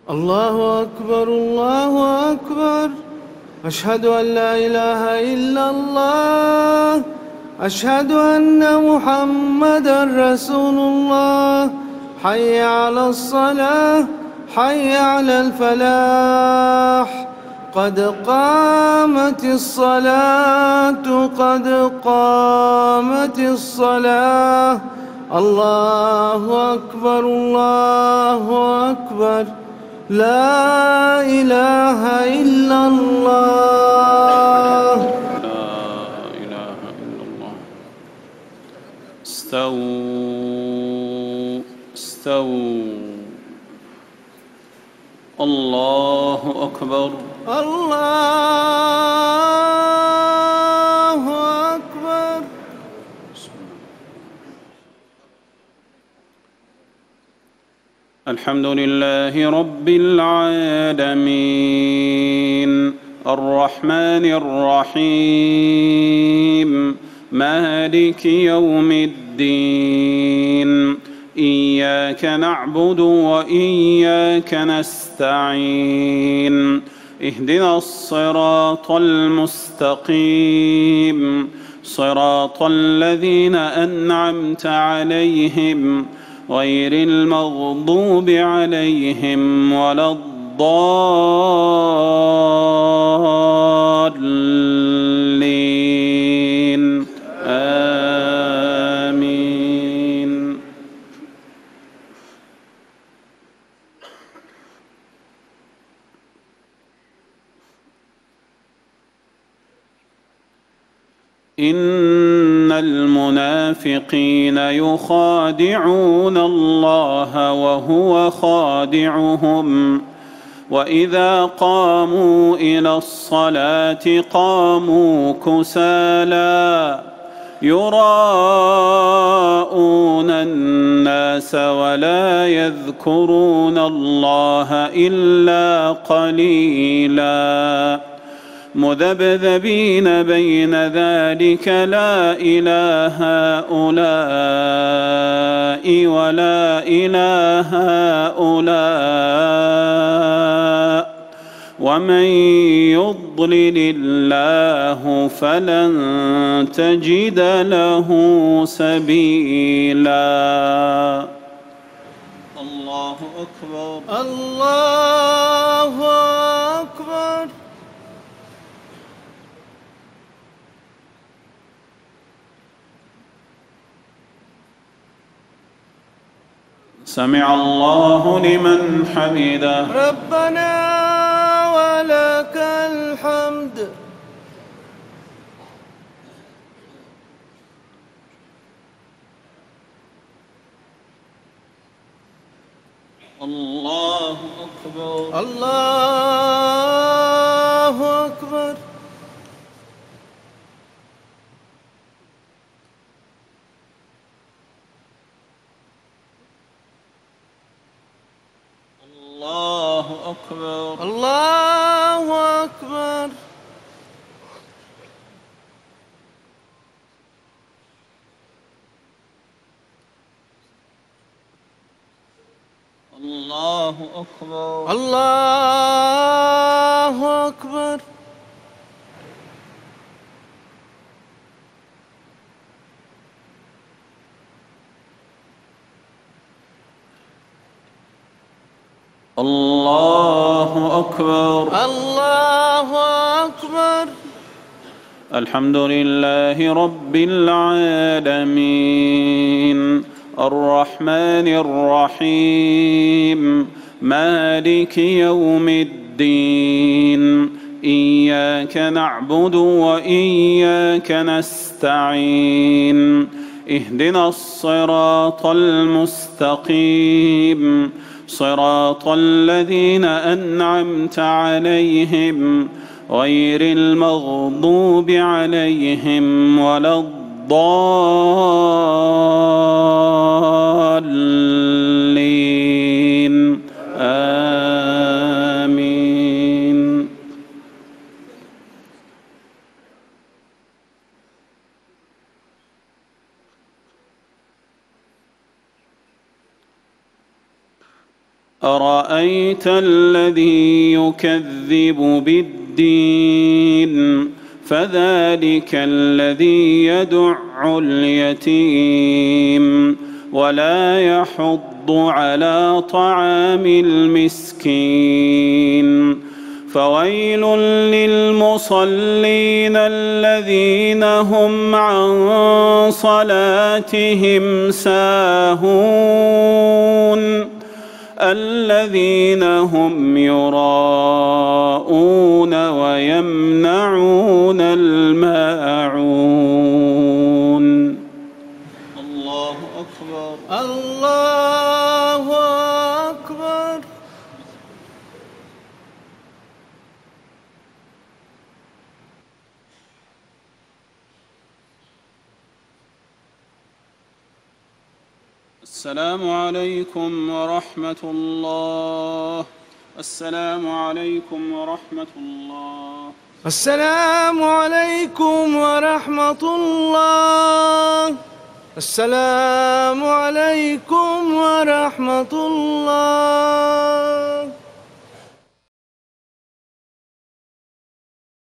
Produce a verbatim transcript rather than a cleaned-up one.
الله أكبر الله أكبر. أشهد أن لا إله إلا الله. أشهد أن محمدًا رسول الله. حي على الصلاة، حي على الفلاح. قد قامت الصلاة، قد قامت الصلاة. الله أكبر الله أكبر. لا إله إلا الله. لا إله إلا الله. استووا استووا. الله أكبر الله أكبر. الحمد لله رب العالمين الرحمن الرحيم مالك يوم الدين إياك نعبد وإياك نستعين اهدنا الصراط المستقيم صراط الذين أنعمت عليهم غير المغضوب عليهم ولا الضالين آمين. إن المنافقين يخادعون الله وهو خادعهم وإذا قاموا إلى الصلاة قاموا كسالى يراءون الناس ولا يذكرون الله إلا قليلاً مذبذبين بين ذلك لا إلى هؤلاء ولا إلى هؤلاء ومن يضلل الله فلن تجد له سبيلا. الله أكبر الله أكبر. سمع الله لمن حمده. ربنا ولك الحمد. الله أكبر الله أكبر. الله أكبر الله أكبر. الله أكبر الله أكبر. الله أكبر الله أكبر. الحمد لله رب العالمين الرحمن الرحيم مالك يوم الدين إياك نعبد وإياك نستعين اهدنا الصراط المستقيم صراط الذين أنعمت عليهم غير المغضوب عليهم ولا الضالين آمين. أرأيت الذي يكذب بالدين فذلك الذي يدع اليتيم ولا يحض على طعام المسكين فويل للمصلين الذين هم عن صلاتهم ساهون الذين هم يراءون ويمنعون الماعون. الله أكبر. الله أكبر. السلام عليكم ورحمة الله. السلام عليكم ورحمة الله. السلام عليكم ورحمة الله. السلام عليكم ورحمة الله.